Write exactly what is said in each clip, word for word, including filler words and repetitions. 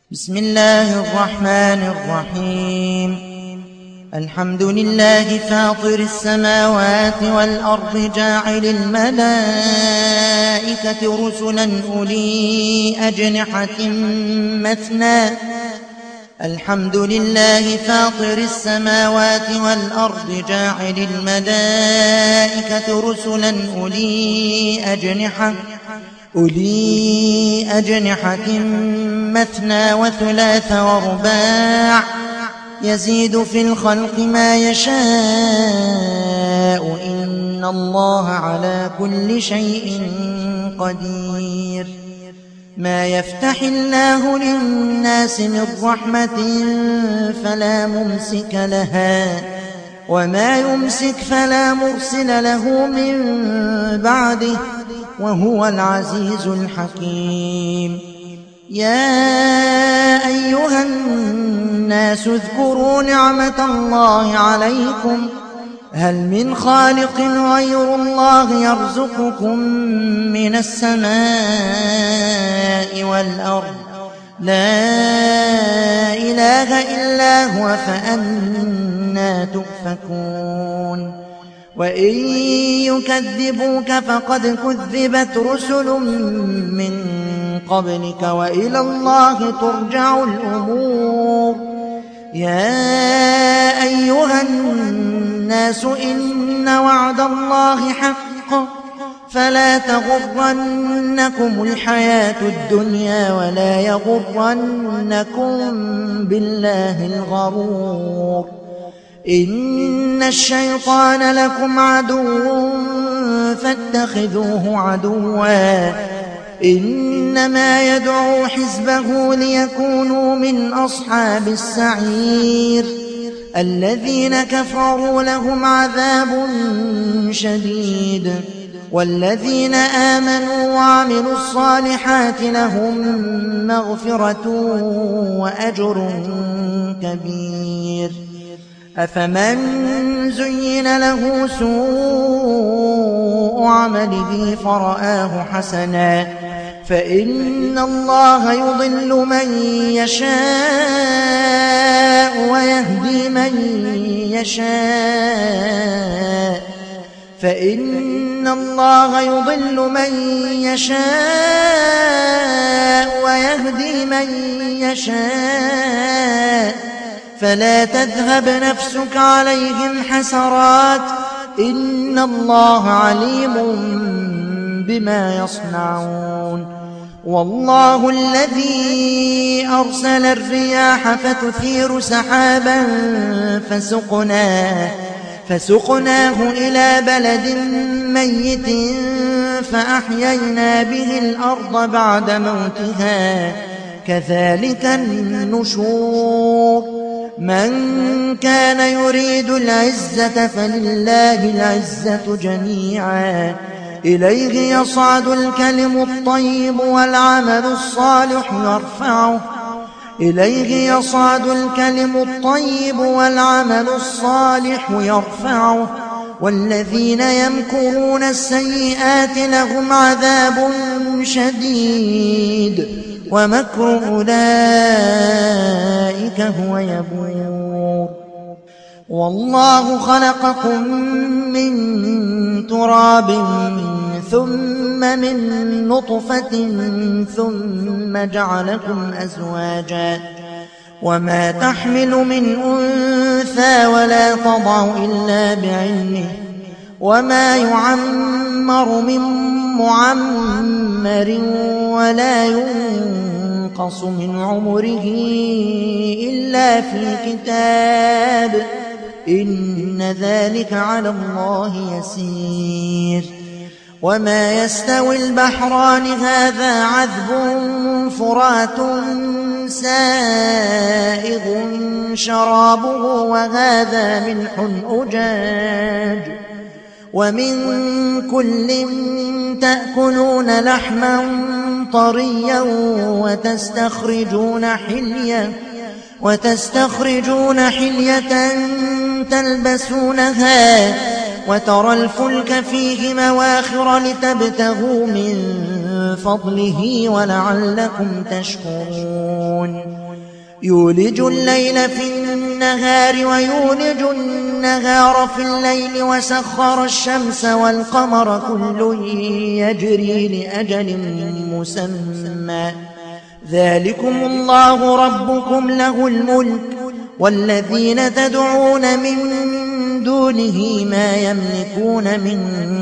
بسم الله الرحمن الرحيم. الحمد لله فاطر السماوات والأرض جاعل الملائكة رسلا أولي أجنحة مثنى الحمد لله فاطر السماوات والأرض جاعل الملائكة رسلا أولي أجنحة أولي أجنحة مثنى وثلاث ورباع يزيد في الخلق ما يشاء إن الله على كل شيء قدير. ما يفتح الله للناس من رحمة فلا ممسك لها وما يمسك فلا مرسل له من بعده وهو العزيز الحكيم. يا أيها الناس اذكروا نعمة الله عليكم هل من خالق غير الله يرزقكم من السماء والأرض لا إله إلا هو فأنى تؤفكون. وإن يكذبوك فقد كذبت رسل من قبلك وإلى الله ترجع الأمور. يا أيها الناس إن وعد الله حق فلا تغرنكم الحياة الدنيا ولا يغرنكم بالله الغرور. إن الشيطان لكم عدو فاتخذوه عدوا إنما يدعو حزبه ليكونوا من أصحاب السعير. الذين كفروا لهم عذاب شديد والذين آمنوا وعملوا الصالحات لهم مغفرة وأجر كبير. أفمن زين له سوء عمله فرآه حسنا فإن الله يضل من يشاء ويهدي من يشاء فإن الله يضل من يشاء ويهدي من يشاء فلا تذهب نفسك عليهم حسرات إن الله عليم بما يصنعون. والله الذي أرسل الرياح فتثير سحابا فسقناه, فسقناه إلى بلد ميت فأحيينا به الأرض بعد موتها كذلك النشور. من كان يريد العزة فلله العزة جميعا إليه يصعد الكلم الطيب والعمل الصالح يرفعه إليه يصعد الكلم الطيب والعمل الصالح يرفعه والذين يمكرون السيئات لهم عذاب شديد ومكر أولئك هو يبور. والله خلقكم من تراب ثم من نطفة ثم جعلكم أزواجا وما تحمل من أنثى ولا تضع إلا بعلمه وما يعمر من معمر ولا ينقص من عمره إلا في كتاب إن ذلك على الله يسير. وما يستوي البحران هذا عذب فرات سائغ شرابه وهذا ملح أجاج ومن كل تأكلون لحما طريا وتستخرجون حلية وتستخرجون حلية تلبسونها وترى الفلك فيه مواخر لتبتغوا من فضله ولعلكم تشكرون يولج الليل في النهار ويولج النهار في الليل وسخر الشمس والقمر كل يجري لأجل مسمى ذلكم الله ربكم له الملك والذين تدعون من دونه ما يملكون من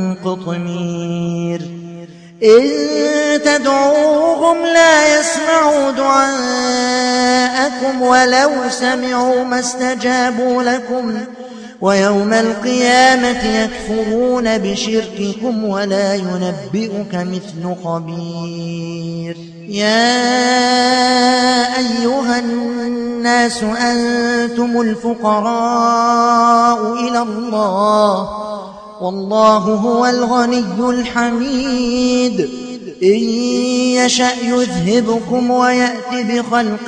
قطمير إن تدعوهم لا يسمعوا دعاءكم ولو سمعوا ما استجابوا لكم ويوم القيامة يكفرون بشرككم ولا ينبئك مثل خبير يا أيها الناس أنتم الفقراء إلى الله والله هو الغني الحميد إن يشأ يذهبكم ويأت بخلق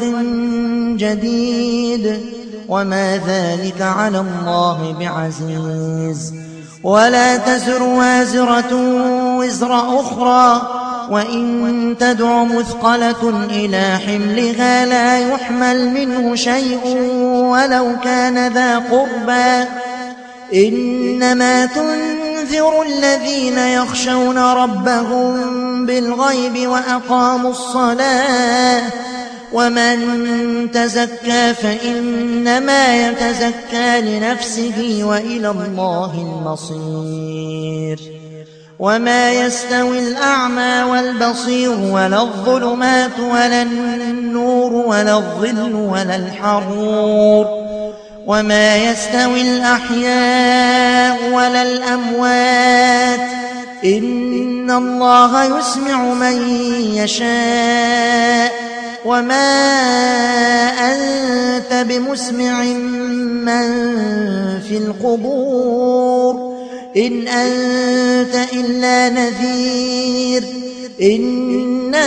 جديد وما ذلك على الله بعزيز ولا تزر وازرة وزر أخرى وإن تدع مثقلة إلى حملها لا يحمل منه شيء ولو كان ذا قربى إنما تنذر الذين يخشون ربهم بالغيب وأقاموا الصلاة ومن تزكى فإنما يتزكى لنفسه وإلى الله المصير وما يستوي الأعمى والبصير ولا الظلمات ولا النور ولا الظل ولا الحرور وما يستوي الأحياء ولا الأموات إن الله يسمع من يشاء وما أنت بمسمع من في القبور إن أنت إلا نذير إنا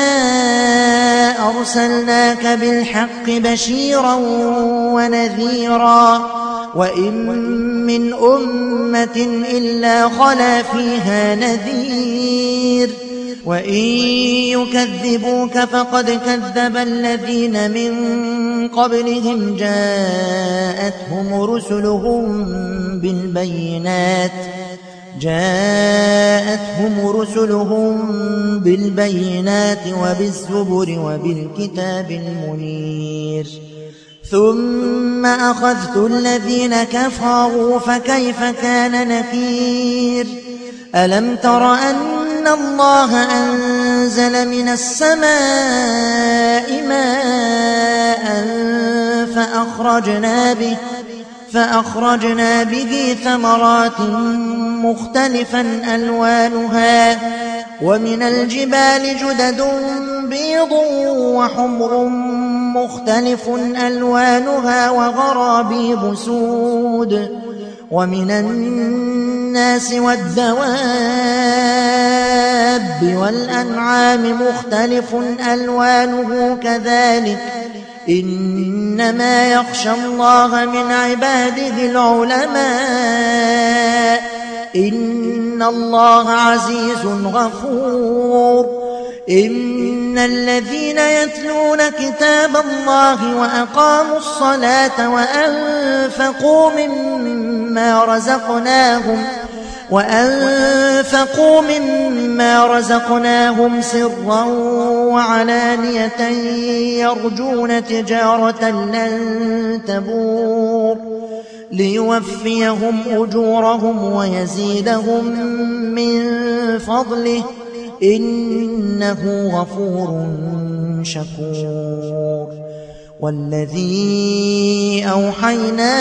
أرسلناك بالحق بشيرا ونذيرا وإن من أمة إلا خلا فيها نذير وإن يكذبوك فقد كذب الذين من قبلهم جاءتهم رسلهم بالبينات جاءتهم رسلهم بالبينات وبالزبر وبالكتاب المنير ثم أخذت الذين كفروا فكيف كان نكير ألم تر أن الله أنزل من السماء ماء فأخرجنا به فأخرجنا به ثمرات مختلفا ألوانها ومن الجبال جدد بيض وحمر مختلف ألوانها وغرابيب سود ومن الناس والدواب والأنعام مختلف ألوانه كذلك إنما يخشى الله من عباده العلماء إن الله عزيز غفور إن الذين يتلون كتاب الله وأقاموا الصلاة وأنفقوا مما رزقناهم وأنفقوا مما رزقناهم سرا وعلانية يرجون تجارة لن تبور ليوفيهم أجورهم ويزيدهم من فضله إنه غفور شكور والذي أوحينا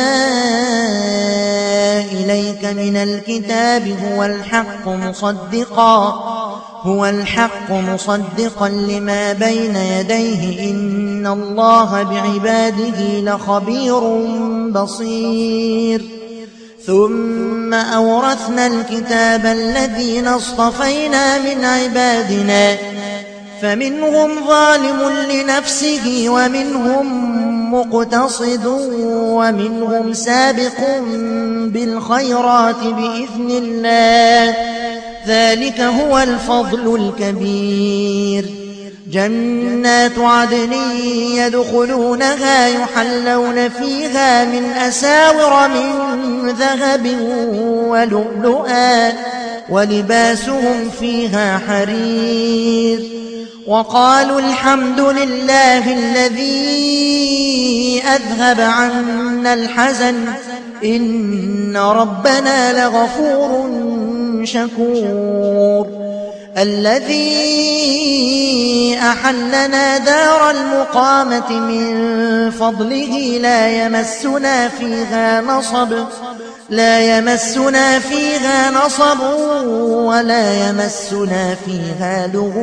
إليك من الكتاب هو الحق مصدقا هو الحق مصدقا لما بين يديه إن الله بعباده لخبير بصير ثم أورثنا الكتاب الذين اصطفينا من عبادنا فمنهم ظالم لنفسه ومنهم مقتصد ومنهم سابق بالخيرات بإذن الله ذلك هو الفضل الكبير. جنات عدن يدخلونها يحلون فيها من أساور من ذهب ولؤلؤا ولباسهم فيها حرير. وقالوا الحمد لله الذي أذهب عنا الحزن إن ربنا لغفور شكور. الذي أحلنا دار المقامة من فضله لا يمسنا فيها نصب لا يمسنا فيها نصب ولا يمسنا فيها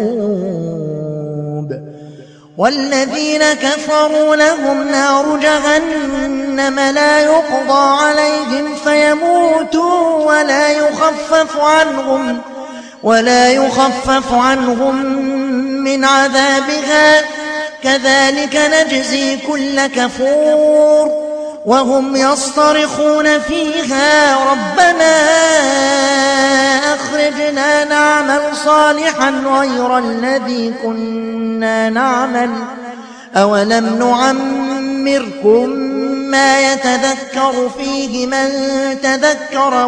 لغوب. والذين كفروا لهم نار جهنم لا يقضى عليهم فيموتوا ولا يخفف عنهم ولا يخفف عنهم من عذابها كذلك نجزي كل كفور. وهم يصطرخون فيها ربنا أخرجنا نعمل صالحا غير الذي كنا نعمل أولم نعمركم ما يتذكر فيه من تذكر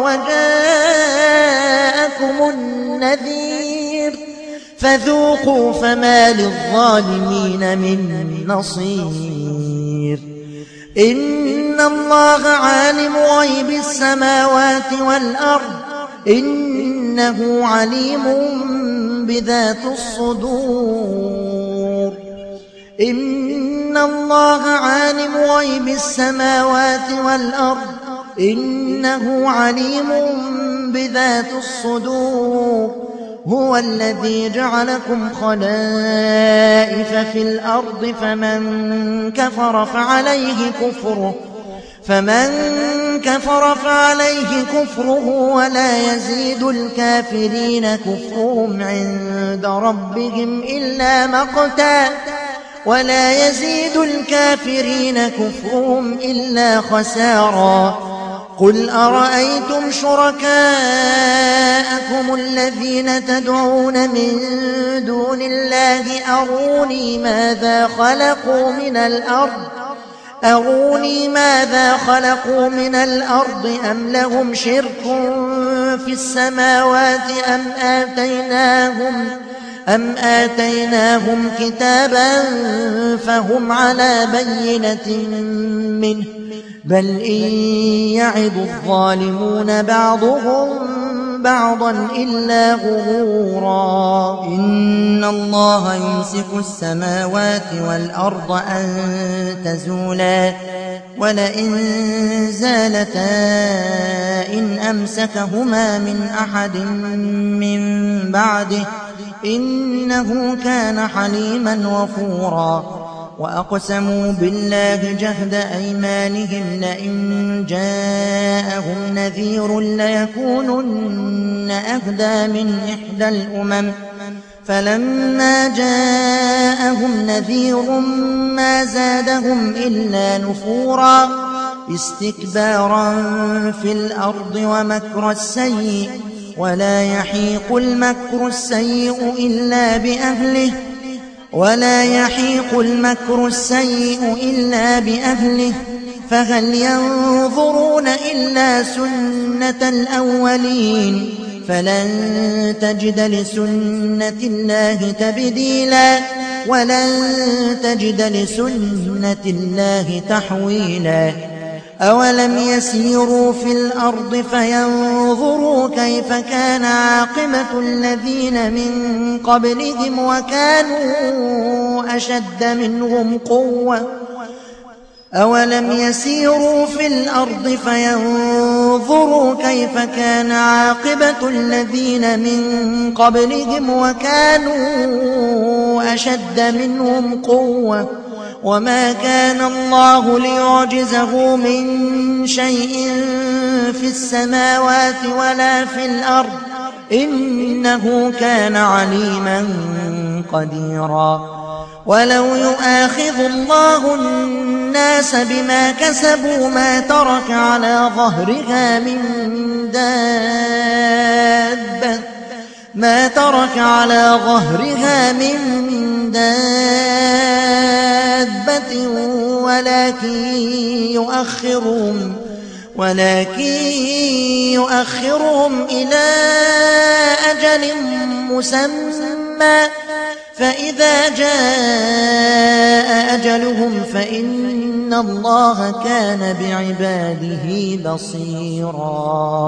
وجاءكم النذير فذوقوا فما للظالمين من نصير. إن الله عالم غيب السماوات والأرض إنه عليم بذات الصدور. إن الله عالم غيب السماوات والأرض إنه عليم بذات الصدور. هو الذي جعلكم خلائف في الأرض فمن كفر فعليه كفره فمن كفر فعليه كفره ولا يزيد الكافرين كفرهم عند ربهم إلا مقتا ولا يزيد الكافرين كفرهم إلا خسارا. قل أرأيتم شركاءكم الذين تدعون من دون الله أروني ماذا خلقوا من الأرض أروني ماذا خلقوا من الأرض أم لهم شرك في السماوات أم آتيناهم أم آتيناهم كتابا فهم على بينة منه بل إن يعد الظالمون بعضهم بعضا إلا غرورا. إن الله يمسك السماوات والأرض أن تزولا ولئن زالتا إن أمسكهما من أحد من بعده إنه كان حليما غفورا. وأقسموا بالله جهد أيمانهم لئن جاءهم نذير ليكونن أهدى من إحدى الأمم فلما جاءهم نذير ما زادهم إلا نفورا استكبارا في الأرض ومكر السيء ولا يحيق المكر السيء إلا بأهله ولا يحيق المكر السيء إلا بأهله فهل ينظرون إلا سنة الأولين فلن تجد لسنة الله تبديلا ولن تجد لسنة الله تحويلا. أولم يسيروا في الأرض فينظروا كيف كان عاقبة الذين من قبلهم وكانوا أشد منهم قوة أولم يسيروا في الأرض فينظروا كيف كان عاقبة الذين من قبلهم وكانوا أشد منهم قوة وما كان الله ليعجزه من شيء في السماوات ولا في الأرض إنه كان عليما قديرا. ولو يؤاخذ الله الناس بما كسبوا ما ترك على ظهرها من دابة ما ترك على ظهرها من دابة ولكن يؤخرهم ولكن يؤخرهم إلى أجل مسمى فإذا جاء أجلهم فإن الله كان بعباده بصيرا